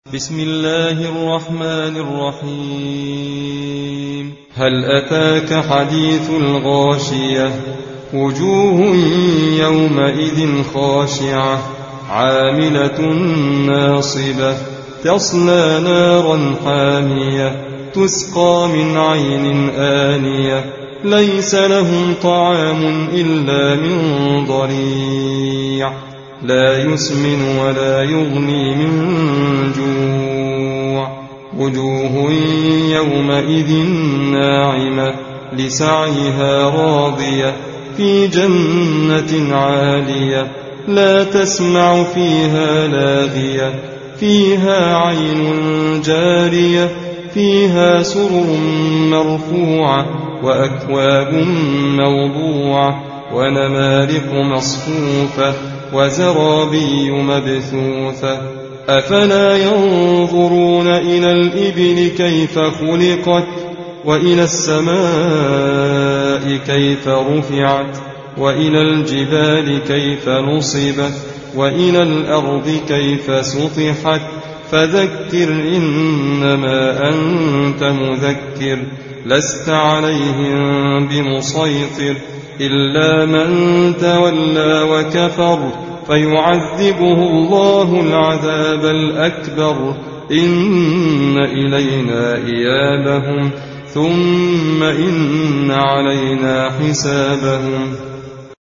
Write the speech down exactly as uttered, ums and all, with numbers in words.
بسم الله الرحمن الرحيم. هل أتاك حديث الغاشية؟ وجوه يومئذ خاشعة عاملة ناصبة تصلى نارا حامية تسقى من عين آنية ليس لهم طعام إلا من ضريع لا يسمن ولا يغني من جوع. وجوه يومئذ ناعمة لسعيها راضية في جنة عالية لا تسمع فيها لاغية فيها عين جارية فيها سرر مرفوعة وأكواب موضوعة ونمارق مصفوفة وزرابي مبثوثة. أفلا ينظرون إلى الإبل كيف خلقت وإلى السماء كيف رفعت وإلى الجبال كيف نصبت وإلى الأرض كيف سطحت. فذكر إنما أنت مذكر لست عليهم بمسيطر إلا من تولى وكفر فيعذبه الله العذاب الأكبر. إن إلينا إيابهم ثم إن علينا حسابهم.